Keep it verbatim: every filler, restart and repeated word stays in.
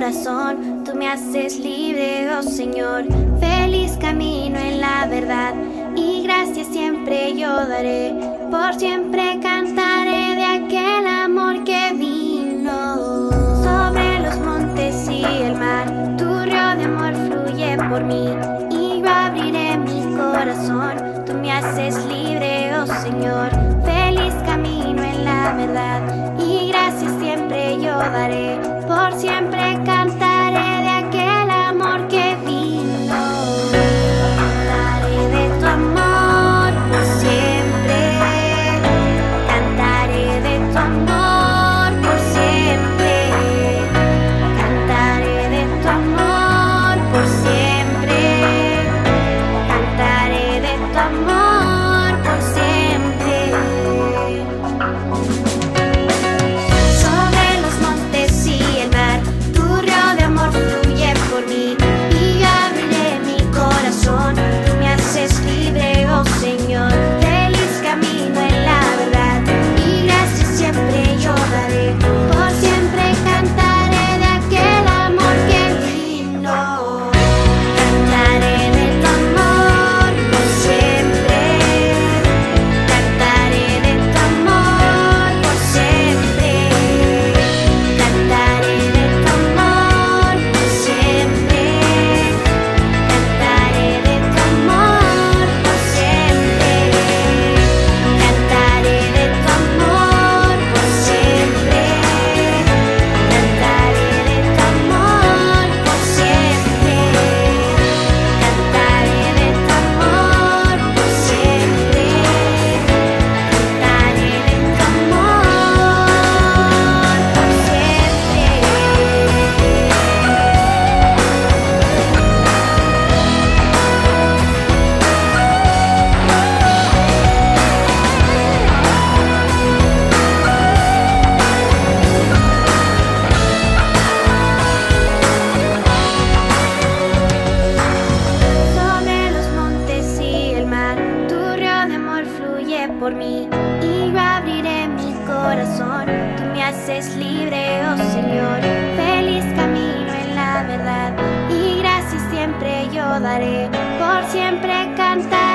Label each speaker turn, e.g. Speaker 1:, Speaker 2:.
Speaker 1: corazón, tú me haces libre, oh Señor. Feliz camino en la verdad, y gracias siempre yo daré. Por siempre cantaré de aquel amor que vino. Sobre los montes y el mar, tu río de amor fluye por mí, y yo abriré mi corazón, tú me haces libre, oh Señor. Feliz camino en la verdad, y gracias siempre yo daré. Por siempre cantaré de aquel amor que vino. Cantaré de tu amor por siempre. Cantaré de tu amor por siempre. Cantaré de tu amor por siempre. Cantaré de tu amor por siempre. Sobre los montes y el mar, tu río de amor fluye por mí, y yo abriré mi corazón, tú me haces libre, oh Señor. Feliz camino en la verdad, y gracias siempre yo daré. Por siempre cantaré de aquel amor que vino. Cantaré de tu amor por siempre. Cantaré de tu amor por siempre. Cantaré de tu amor por siempre. Cantaré de tu amor por siempre. Cantaré de tu amor por siempre. Cantaré de tu amor por siempre. Cantaré de tu amor por siempre. Cantaré de tu Sobre los montes y el mar, tu río de amor fluye por mí, y yo abriré mi corazón, tú me haces libre, oh Señor. Feliz camino en la verdad, y gracias siempre yo daré. Por siempre cantaré